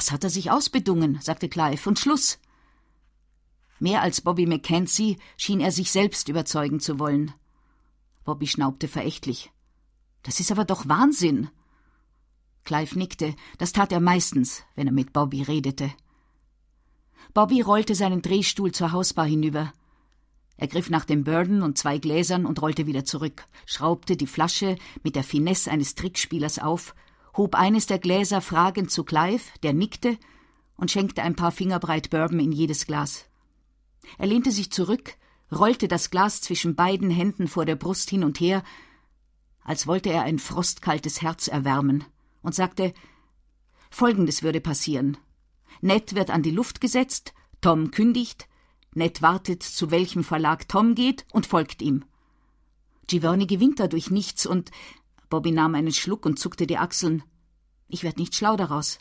Das hat er sich ausbedungen, sagte Clive, und Schluss. Mehr als Bobby Mackenzie schien er sich selbst überzeugen zu wollen. Bobby schnaubte verächtlich. Das ist aber doch Wahnsinn. Clive nickte, das tat er meistens, wenn er mit Bobby redete. Bobby rollte seinen Drehstuhl zur Hausbar hinüber. Er griff nach dem Bourbon und 2 Gläsern und rollte wieder zurück, schraubte die Flasche mit der Finesse eines Trickspielers auf, hob eines der Gläser fragend zu Clive, der nickte, und schenkte ein paar Fingerbreit Bourbon in jedes Glas. Er lehnte sich zurück, rollte das Glas zwischen beiden Händen vor der Brust hin und her, als wollte er ein frostkaltes Herz erwärmen, und sagte, Folgendes würde passieren. Ned wird an die Luft gesetzt, Tom kündigt, Ned wartet, zu welchem Verlag Tom geht, und folgt ihm. Giverny gewinnt dadurch nichts und... Bobby nahm einen Schluck und zuckte die Achseln. Ich werd nicht schlau daraus.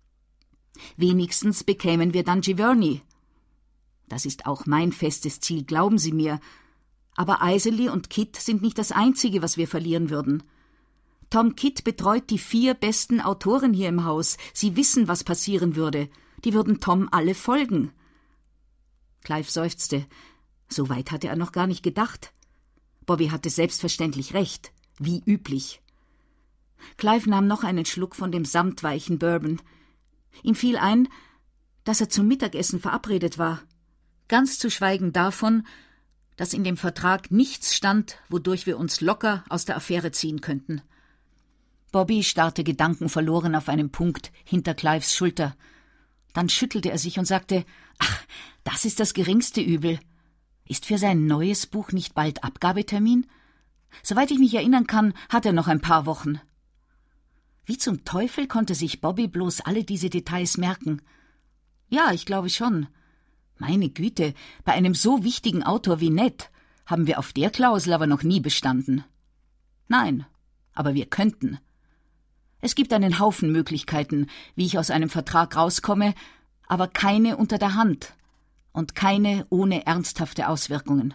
Wenigstens bekämen wir dann Giverny. Das ist auch mein festes Ziel, glauben Sie mir. Aber Isley und Kit sind nicht das Einzige, was wir verlieren würden. Tom Kidd betreut die 4 besten Autoren hier im Haus. Sie wissen, was passieren würde. Die würden Tom alle folgen. Clive seufzte. So weit hatte er noch gar nicht gedacht. Bobby hatte selbstverständlich recht, wie üblich. Clive nahm noch einen Schluck von dem samtweichen Bourbon. Ihm fiel ein, dass er zum Mittagessen verabredet war. Ganz zu schweigen davon, dass in dem Vertrag nichts stand, wodurch wir uns locker aus der Affäre ziehen könnten. Bobby starrte gedankenverloren auf einen Punkt hinter Clives Schulter. Dann schüttelte er sich und sagte, »Ach, das ist das geringste Übel. Ist für sein neues Buch nicht bald Abgabetermin? Soweit ich mich erinnern kann, hat er noch ein paar Wochen.« Wie zum Teufel konnte sich Bobby bloß alle diese Details merken? Ja, ich glaube schon. Meine Güte, bei einem so wichtigen Autor wie Ned haben wir auf der Klausel aber noch nie bestanden. Nein, aber wir könnten. Es gibt einen Haufen Möglichkeiten, wie ich aus einem Vertrag rauskomme, aber keine unter der Hand und keine ohne ernsthafte Auswirkungen.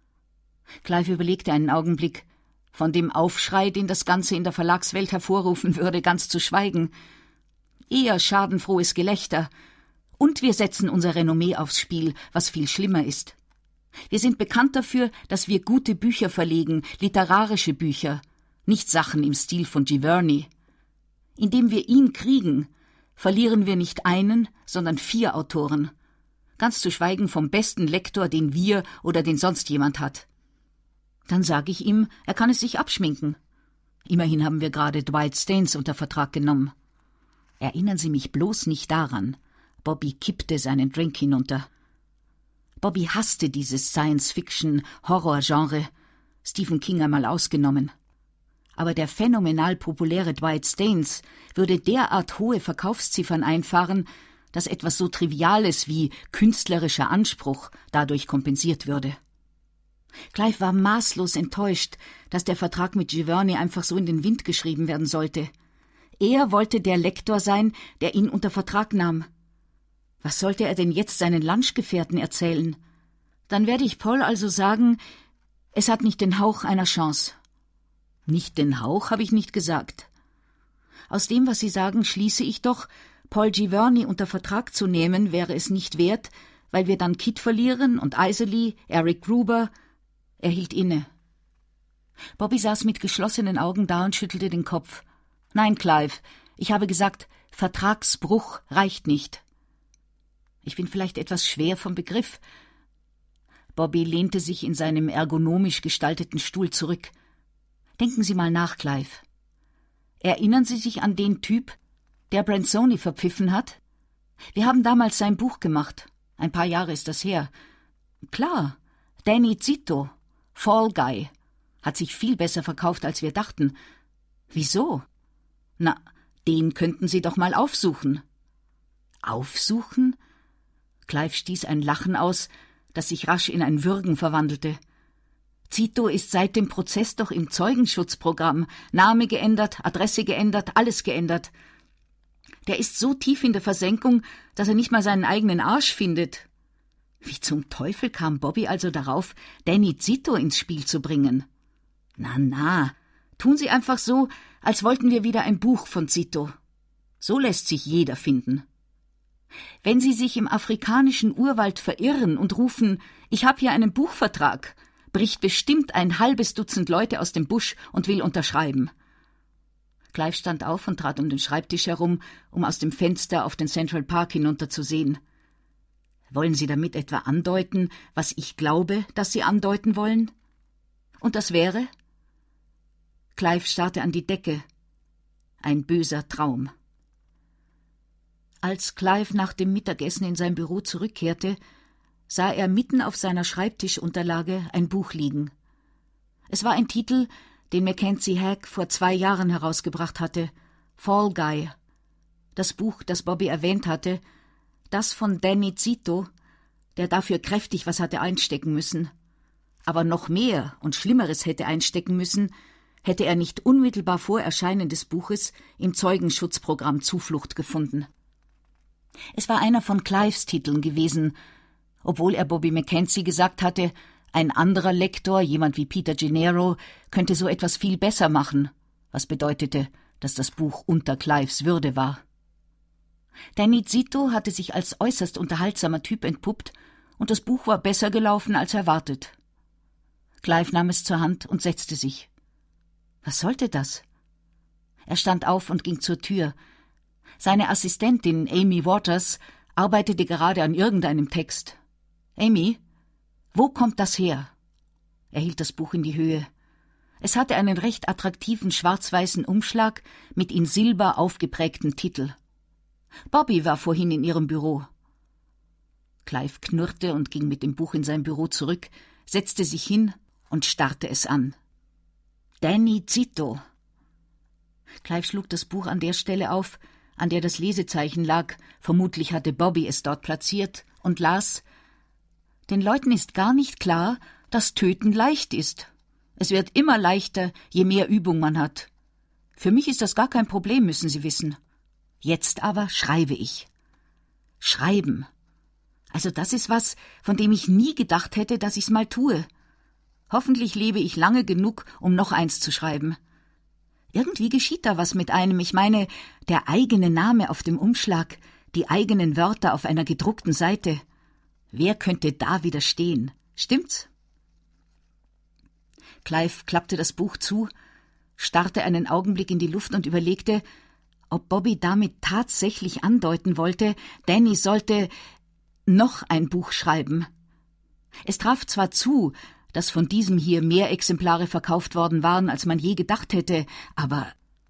Clive überlegte einen Augenblick, von dem Aufschrei, den das Ganze in der Verlagswelt hervorrufen würde, ganz zu schweigen. Eher schadenfrohes Gelächter. Und wir setzen unser Renommee aufs Spiel, was viel schlimmer ist. Wir sind bekannt dafür, dass wir gute Bücher verlegen, literarische Bücher, nicht Sachen im Stil von Giverny. Indem wir ihn kriegen, verlieren wir nicht einen, sondern 4 Autoren. Ganz zu schweigen vom besten Lektor, den wir oder den sonst jemand hat. Dann sage ich ihm, er kann es sich abschminken. Immerhin haben wir gerade Dwight Staines unter Vertrag genommen. Erinnern Sie mich bloß nicht daran. Bobby kippte seinen Drink hinunter. Bobby hasste dieses Science-Fiction-Horror-Genre, Stephen King einmal ausgenommen. Aber der phänomenal populäre Dwight Staines würde derart hohe Verkaufsziffern einfahren, dass etwas so Triviales wie künstlerischer Anspruch dadurch kompensiert würde. Clive war maßlos enttäuscht, dass der Vertrag mit Giverny einfach so in den Wind geschrieben werden sollte. Er wollte der Lektor sein, der ihn unter Vertrag nahm. Was sollte er denn jetzt seinen Lunchgefährten erzählen? Dann werde ich Paul also sagen, es hat nicht den Hauch einer Chance. Nicht den Hauch, habe ich nicht gesagt. Aus dem, was Sie sagen, schließe ich doch, Paul Giverny unter Vertrag zu nehmen, wäre es nicht wert, weil wir dann Kit verlieren und Isley, Eric Gruber. Er hielt inne. Bobby saß mit geschlossenen Augen da und schüttelte den Kopf. Nein, Clive, ich habe gesagt, Vertragsbruch reicht nicht. Ich bin vielleicht etwas schwer vom Begriff. Bobby lehnte sich in seinem ergonomisch gestalteten Stuhl zurück. Denken Sie mal nach, Clive. Erinnern Sie sich an den Typ, der Branzoni verpfiffen hat? Wir haben damals sein Buch gemacht. Ein paar Jahre ist das her. Klar, Danny Zito, Fall Guy, hat sich viel besser verkauft, als wir dachten. Wieso? Na, den könnten Sie doch mal aufsuchen. Aufsuchen? Clive stieß ein Lachen aus, das sich rasch in ein Würgen verwandelte. Zito ist seit dem Prozess doch im Zeugenschutzprogramm. Name geändert, Adresse geändert, alles geändert. Der ist so tief in der Versenkung, dass er nicht mal seinen eigenen Arsch findet. Wie zum Teufel kam Bobby also darauf, Danny Zito ins Spiel zu bringen? Na, tun Sie einfach so, als wollten wir wieder ein Buch von Zito. So lässt sich jeder finden. Wenn Sie sich im afrikanischen Urwald verirren und rufen, »Ich habe hier einen Buchvertrag«, bricht bestimmt ein halbes Dutzend Leute aus dem Busch und will unterschreiben. Clive stand auf und trat um den Schreibtisch herum, um aus dem Fenster auf den Central Park hinunterzusehen. »Wollen Sie damit etwa andeuten, was ich glaube, dass Sie andeuten wollen?« »Und das wäre?« Clive starrte an die Decke. Ein böser Traum. Als Clive nach dem Mittagessen in sein Büro zurückkehrte, sah er mitten auf seiner Schreibtischunterlage ein Buch liegen. Es war ein Titel, den Mackenzie Hack vor 2 Jahren herausgebracht hatte, Fall Guy. Das Buch, das Bobby erwähnt hatte, das von Danny Zito, der dafür kräftig was hatte einstecken müssen. Aber noch mehr und Schlimmeres hätte einstecken müssen, hätte er nicht unmittelbar vor Erscheinen des Buches im Zeugenschutzprogramm Zuflucht gefunden. Es war einer von Clives Titeln gewesen, obwohl er Bobby Mackenzie gesagt hatte, ein anderer Lektor, jemand wie Peter Gennaro, könnte so etwas viel besser machen, was bedeutete, dass das Buch unter Clives Würde war. Danny Zito hatte sich als äußerst unterhaltsamer Typ entpuppt und das Buch war besser gelaufen als erwartet. Clive nahm es zur Hand und setzte sich. Was sollte das? Er stand auf und ging zur Tür. Seine Assistentin Amy Waters arbeitete gerade an irgendeinem Text. »Amy, wo kommt das her?« Er hielt das Buch in die Höhe. Es hatte einen recht attraktiven schwarz-weißen Umschlag mit in Silber aufgeprägtem Titel. Bobby war vorhin in ihrem Büro. Clive knurrte und ging mit dem Buch in sein Büro zurück, setzte sich hin und starrte es an. Danny Zito. Clive schlug das Buch an der Stelle auf, an der das Lesezeichen lag, vermutlich hatte Bobby es dort platziert, und las: Den Leuten ist gar nicht klar, dass Töten leicht ist. Es wird immer leichter, je mehr Übung man hat. Für mich ist das gar kein Problem, müssen Sie wissen. Jetzt aber schreibe ich. Schreiben. Also das ist was, von dem ich nie gedacht hätte, dass ich's mal tue. Hoffentlich lebe ich lange genug, um noch eins zu schreiben. Irgendwie geschieht da was mit einem. Ich meine, der eigene Name auf dem Umschlag, die eigenen Wörter auf einer gedruckten Seite. Wer könnte da widerstehen? Stimmt's? Clive klappte das Buch zu, starrte einen Augenblick in die Luft und überlegte, ob Bobby damit tatsächlich andeuten wollte, Danny sollte noch ein Buch schreiben. Es traf zwar zu, dass von diesem hier mehr Exemplare verkauft worden waren, als man je gedacht hätte, aber...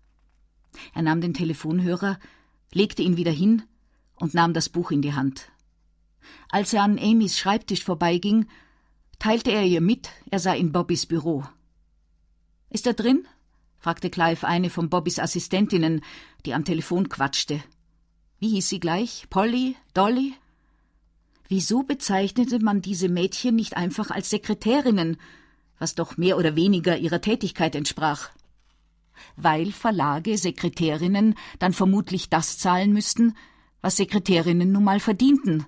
Er nahm den Telefonhörer, legte ihn wieder hin und nahm das Buch in die Hand. Als er an Amys Schreibtisch vorbeiging, teilte er ihr mit, er sei in Bobbys Büro. »Ist er drin?« fragte Clive eine von Bobbys Assistentinnen, die am Telefon quatschte. Wie hieß sie gleich? Polly? Dolly? Wieso bezeichnete man diese Mädchen nicht einfach als Sekretärinnen, was doch mehr oder weniger ihrer Tätigkeit entsprach? Weil Verlage Sekretärinnen dann vermutlich das zahlen müssten, was Sekretärinnen nun mal verdienten.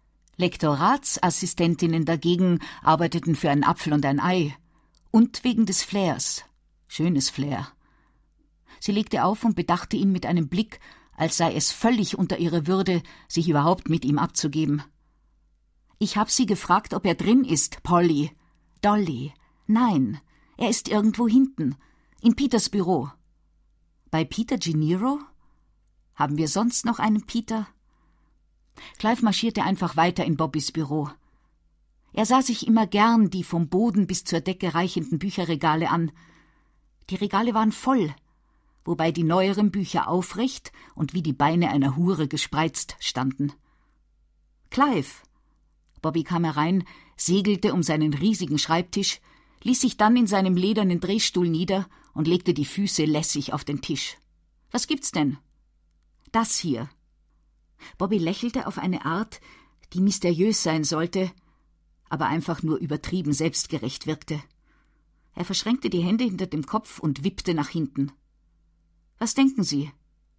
Lektoratsassistentinnen dagegen arbeiteten für einen Apfel und ein Ei. Und wegen des Flairs. Schönes Flair. Sie legte auf und bedachte ihn mit einem Blick, als sei es völlig unter ihrer Würde, sich überhaupt mit ihm abzugeben. »Ich habe Sie gefragt, ob er drin ist, Polly. Dolly. Nein, er ist irgendwo hinten, in Peters Büro.« »Bei Peter Gennaro? Haben wir sonst noch einen Peter?« Clive marschierte einfach weiter in Bobbys Büro. Er sah sich immer gern die vom Boden bis zur Decke reichenden Bücherregale an. Die Regale waren voll, wobei die neueren Bücher aufrecht und wie die Beine einer Hure gespreizt standen. »Clive!« Bobby kam herein, segelte um seinen riesigen Schreibtisch, ließ sich dann in seinem ledernen Drehstuhl nieder und legte die Füße lässig auf den Tisch. »Was gibt's denn?« »Das hier.« Bobby lächelte auf eine Art, die mysteriös sein sollte, aber einfach nur übertrieben selbstgerecht wirkte. Er verschränkte die Hände hinter dem Kopf und wippte nach hinten. »Was denken Sie?«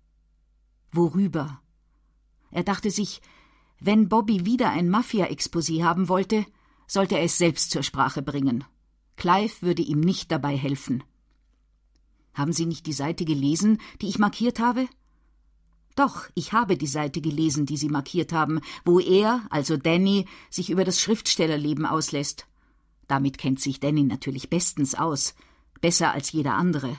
»Worüber?« Er dachte sich, wenn Bobby wieder ein Mafia-Exposé haben wollte, sollte er es selbst zur Sprache bringen. Clive würde ihm nicht dabei helfen. »Haben Sie nicht die Seite gelesen, die ich markiert habe?« Doch, ich habe die Seite gelesen, die Sie markiert haben, wo er, also Danny, sich über das Schriftstellerleben auslässt. Damit kennt sich Danny natürlich bestens aus, besser als jeder andere.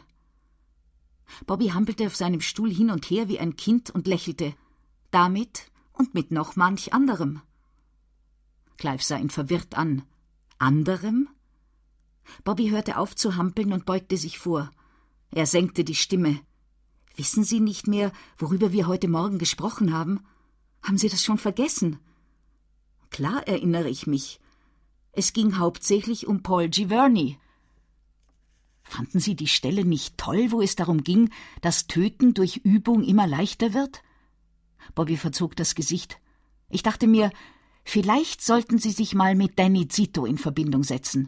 Bobby hampelte auf seinem Stuhl hin und her wie ein Kind und lächelte. Damit und mit noch manch anderem. Clive sah ihn verwirrt an. Anderem? Bobby hörte auf zu hampeln und beugte sich vor. Er senkte die Stimme. »Wissen Sie nicht mehr, worüber wir heute Morgen gesprochen haben? Haben Sie das schon vergessen?« »Klar erinnere ich mich. Es ging hauptsächlich um Paul Giverny.« »Fanden Sie die Stelle nicht toll, wo es darum ging, dass Töten durch Übung immer leichter wird?« Bobby verzog das Gesicht. »Ich dachte mir, vielleicht sollten Sie sich mal mit Danny Zito in Verbindung setzen.«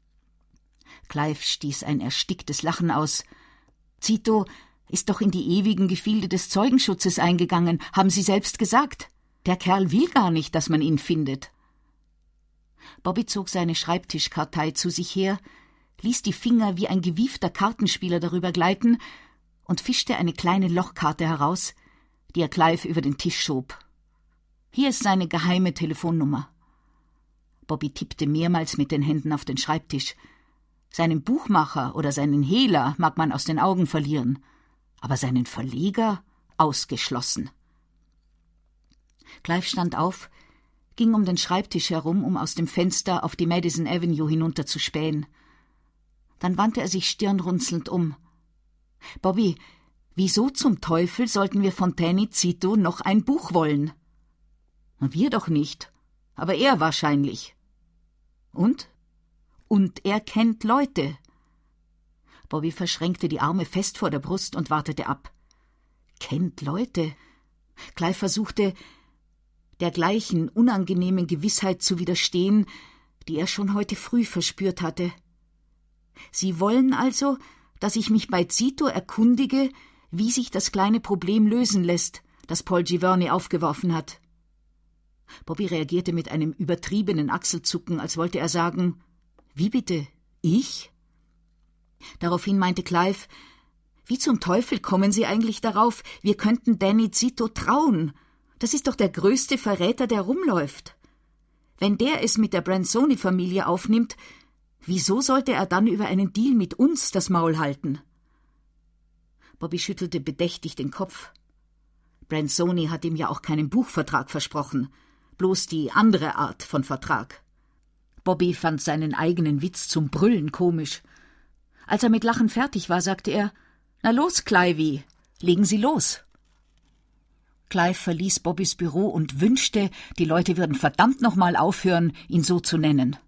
Clive stieß ein ersticktes Lachen aus. »Zito ist doch in die ewigen Gefilde des Zeugenschutzes eingegangen, haben Sie selbst gesagt. Der Kerl will gar nicht, dass man ihn findet.« Bobby zog seine Schreibtischkartei zu sich her, ließ die Finger wie ein gewiefter Kartenspieler darüber gleiten und fischte eine kleine Lochkarte heraus, die er Clive über den Tisch schob. »Hier ist seine geheime Telefonnummer.« Bobby tippte mehrmals mit den Händen auf den Schreibtisch. Seinen Buchmacher oder seinen Hehler mag man aus den Augen verlieren, aber seinen Verleger ausgeschlossen. Clive stand auf, ging um den Schreibtisch herum, um aus dem Fenster auf die Madison Avenue hinunter zu spähen. Dann wandte er sich stirnrunzelnd um. »Bobby, wieso zum Teufel sollten wir von Danny Zito noch ein Buch wollen?« »Wir doch nicht, aber er wahrscheinlich.« »Und?« »Und er kennt Leute.« Bobby verschränkte die Arme fest vor der Brust und wartete ab. »Kennt Leute?« Clive versuchte, der gleichen unangenehmen Gewissheit zu widerstehen, die er schon heute früh verspürt hatte. »Sie wollen also, dass ich mich bei Zito erkundige, wie sich das kleine Problem lösen lässt, das Paul Giverny aufgeworfen hat.« Bobby reagierte mit einem übertriebenen Achselzucken, als wollte er sagen, »Wie bitte? Ich?« Daraufhin meinte Clive, »Wie zum Teufel kommen Sie eigentlich darauf, wir könnten Danny Zito trauen? Das ist doch der größte Verräter, der rumläuft. Wenn der es mit der Branzoni-Familie aufnimmt, wieso sollte er dann über einen Deal mit uns das Maul halten?« Bobby schüttelte bedächtig den Kopf. Branzoni hat ihm ja auch keinen Buchvertrag versprochen, bloß die andere Art von Vertrag. Bobby fand seinen eigenen Witz zum Brüllen komisch. Als er mit Lachen fertig war, sagte er, »Na los, Clivey, legen Sie los.« Clive verließ Bobbys Büro und wünschte, die Leute würden verdammt noch mal aufhören, ihn so zu nennen.